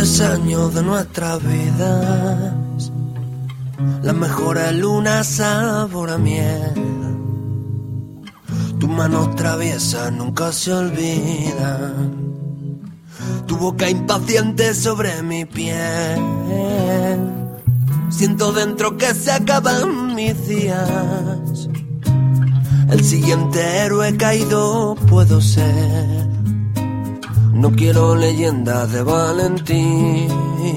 mejores años de nuestras vidas, las mejores lunas sabor a miel. Tus manos traviesas nunca se olvidan, tu boca impaciente sobre mi piel. Siento dentro que se acaban mis días, el siguiente héroe caído puedo ser. No quiero leyendas de valentías,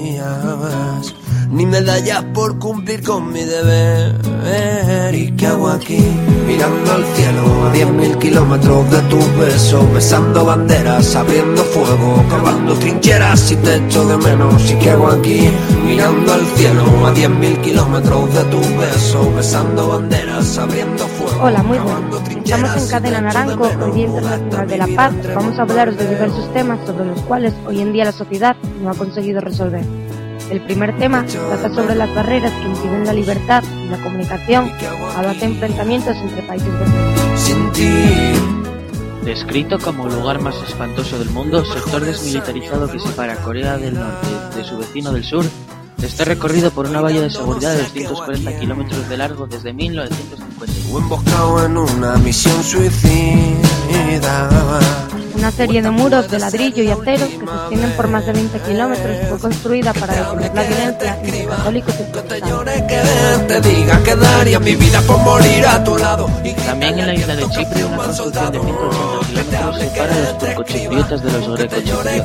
ni medallas por cumplir con mi deber. ¿Y qué hago aquí? Mirando al cielo a 10.000 kilómetros de tus besos, besando banderas, abriendo fuego, cavando trincheras y te echo de menos. ¿Y qué hago aquí? Mirando al cielo a 10.000 kilómetros de tus besos, besando banderas, abriendo fuego. Hola, muy buenas. Estamos en Cadena Naranco, el Día Internacional de la Paz. Vamos a hablaros de diversos temas sobre los cuales hoy en día la sociedad no ha conseguido resolver. El primer tema trata sobre las barreras que impiden la libertad y la comunicación, habla de enfrentamientos entre países vecinos. Descrito como el lugar más espantoso del mundo, sector desmilitarizado que separa Corea del Norte de su vecino del sur, está recorrido por una valla de seguridad de 240 kilómetros de largo desde 1950. Emboscado en una misión suicida. Una serie de muros de ladrillo y acero que se extienden por más de 20 kilómetros fue construida para detener la violencia entre católicos y protestantes. También en la isla de Chipre, una construcción de 180 kilómetros separa a los turcochipriotas de los grecochipriotas.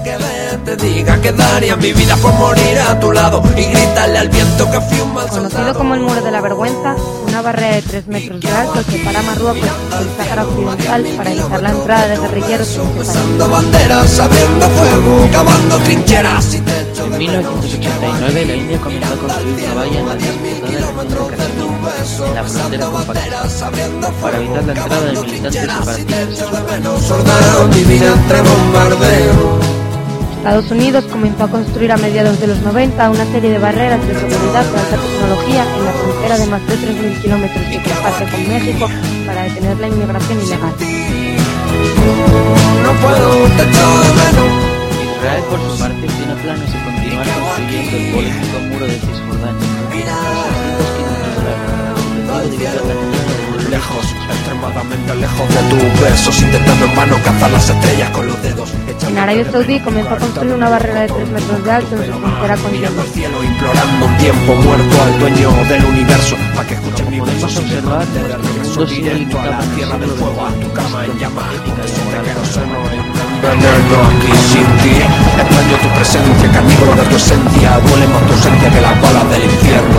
Conocido como el Muro de la Vergüenza, una barrera de 3 metros de alto separa a Marruecos del Sáhara Occidental para evitar la entrada de guerrilleros. Banderas, abriendo fuego, cavando trincheras. En 1989 la India comenzó a construir una valla en la disputada región de Kashmir, en la frontera con Pakistán, para evitar la entrada de militantes separatistas. Estados Unidos comenzó a construir a mediados de los 90 una serie de barreras de seguridad de alta tecnología en la frontera de más de 3.000 kilómetros que comparte con México para detener la inmigración ilegal. Israel, por su parte, tiene planes de continuar construyendo el polémico muro de Cisjordania, lejos, extremadamente lejos de tus besos, intentando en vano cazar las estrellas con los dedos. En Arabia Saudí comenzó a construir una barrera de 3 metros de alto en su frontera con Yemen. Cielo implorando un tiempo muerto al dueño del universo, para que escuchen mi podemos beso observar, el mundo sigue limitado a la tierra del fuego, a tu cama en llamas, veneno aquí sin ti. Extraño tu presencia, carnívoro de tu esencia, duele más tu ausencia que las balas del infierno.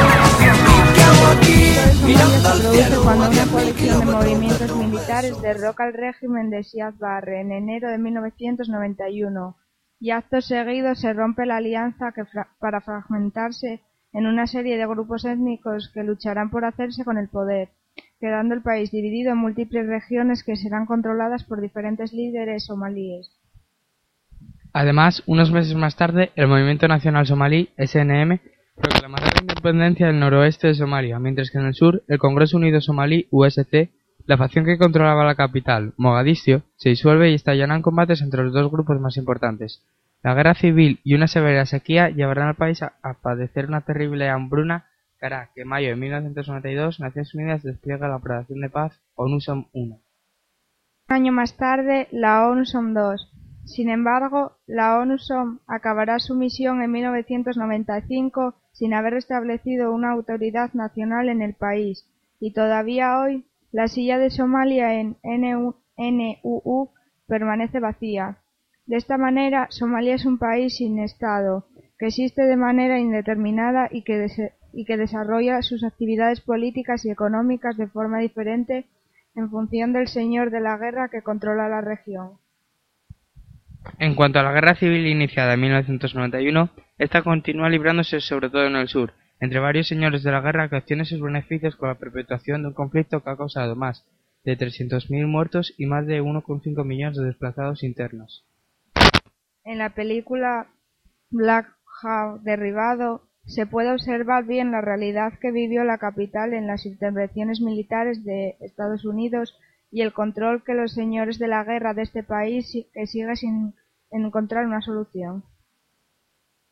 Se produce cuando una coalición de movimientos militares derroca el régimen de Siad Barre en enero de 1991 y acto seguido se rompe la alianza para fragmentarse en una serie de grupos étnicos que lucharán por hacerse con el poder, quedando el país dividido en múltiples regiones que serán controladas por diferentes líderes somalíes. Además, unos meses más tarde, el Movimiento Nacional Somalí, SNM, proclamará la independencia del noroeste de Somalia, mientras que en el sur, el Congreso Unido Somalí, USC, la facción que controlaba la capital, Mogadiscio, se disuelve y estallarán combates entre los dos grupos más importantes. La guerra civil y una severa sequía llevarán al país a padecer una terrible hambruna que hará que en mayo de 1992 Naciones Unidas despliegue la Operación de Paz ONUSOM 1. Un año más tarde, la ONUSOM 2. Sin embargo, la ONUSOM acabará su misión en 1995 sin haber establecido una autoridad nacional en el país, y todavía hoy la silla de Somalia en NUU permanece vacía. De esta manera, Somalia es un país sin Estado, que existe de manera indeterminada y que desarrolla sus actividades políticas y económicas de forma diferente en función del señor de la guerra que controla la región. En cuanto a la guerra civil iniciada en 1991, esta continúa librándose sobre todo en el sur, entre varios señores de la guerra que obtienen sus beneficios con la perpetuación de un conflicto que ha causado más de 300.000 muertos y más de 1,5 millones de desplazados internos. En la película Black Hawk Derribado se puede observar bien la realidad que vivió la capital en las intervenciones militares de Estados Unidos y el control que los señores de la guerra de este país que sigue sin encontrar una solución.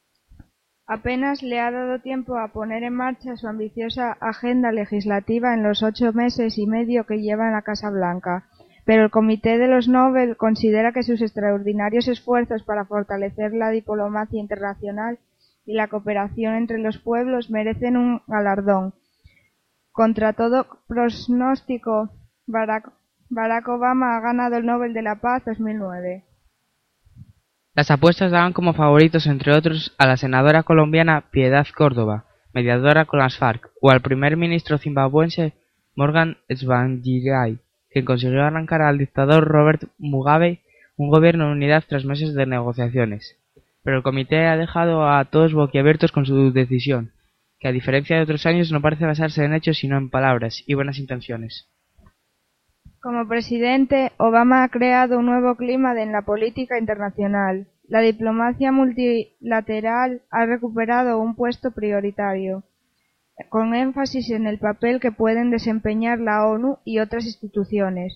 apenas le ha dado tiempo a poner en marcha su ambiciosa agenda legislativa en los 8 meses y medio que lleva en la Casa Blanca, pero el Comité de los Nobel considera que sus extraordinarios esfuerzos para fortalecer la diplomacia internacional y la cooperación entre los pueblos merecen un galardón. Contra todo pronóstico, Barack Obama ha ganado el Nobel de la Paz 2009. Las apuestas daban como favoritos, entre otros, a la senadora colombiana Piedad Córdoba, mediadora con las FARC, o al primer ministro zimbabuense Morgan Tsvangirai, quien consiguió arrancar al dictador Robert Mugabe un gobierno en unidad tras meses de negociaciones. Pero el comité ha dejado a todos boquiabiertos con su decisión, que a diferencia de otros años no parece basarse en hechos sino en palabras y buenas intenciones. Como presidente, Obama ha creado un nuevo clima en la política internacional. La diplomacia multilateral ha recuperado un puesto prioritario, con énfasis en el papel que pueden desempeñar la ONU y otras instituciones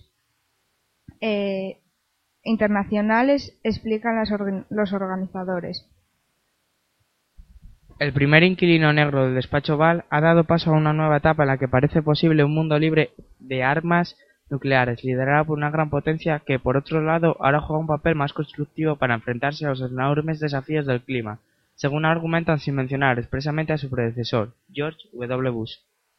internacionales, explican los organizadores. El primer inquilino negro del despacho Oval ha dado paso a una nueva etapa en la que parece posible un mundo libre de armas nucleares, liderada por una gran potencia que, por otro lado, ahora juega un papel más constructivo para enfrentarse a los enormes desafíos del clima, según argumentan sin mencionar expresamente a su predecesor, George W. Bush.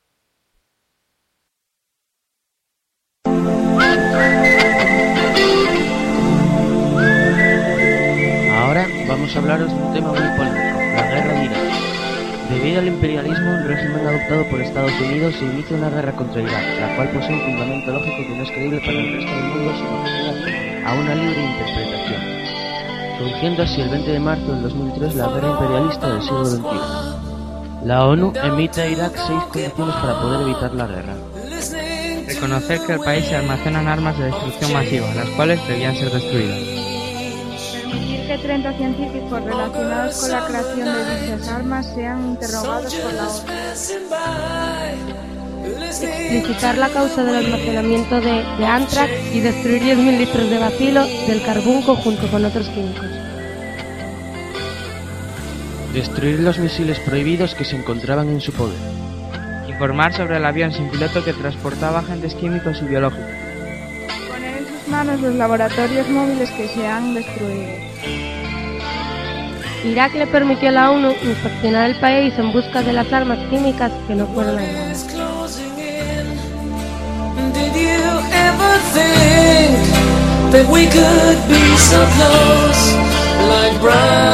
Ahora vamos a hablaros de un tema muy polémico, la guerra de Irak. Debido al imperialismo, el régimen adoptado por Estados Unidos se inicia una guerra contra Irak, la cual posee un fundamento lógico que no es creíble para el resto del mundo, sino que a una libre interpretación, surgiendo así el 20 de marzo del 2003 la guerra imperialista del siglo XXI. La ONU emite a Irak 6 condiciones para poder evitar la guerra. Reconocer que el país se almacenan armas de destrucción masiva, las cuales debían ser destruidas. Permitir que 30 científicos relacionados con la creación de dichas armas sean interrogados por la ONU. Explicitar la causa del almacenamiento de anthrax y destruir 10.000 litros de bacilo del carbunco junto con otros químicos. Destruir los misiles prohibidos que se encontraban en su poder. Informar sobre el avión sin piloto que transportaba agentes químicos y biológicos. Poner en sus manos los laboratorios móviles que se han destruido. Irak le permitió a la ONU inspeccionar el país en busca de las armas químicas que no fueron halladas. Did you ever think that we could be so close, like bright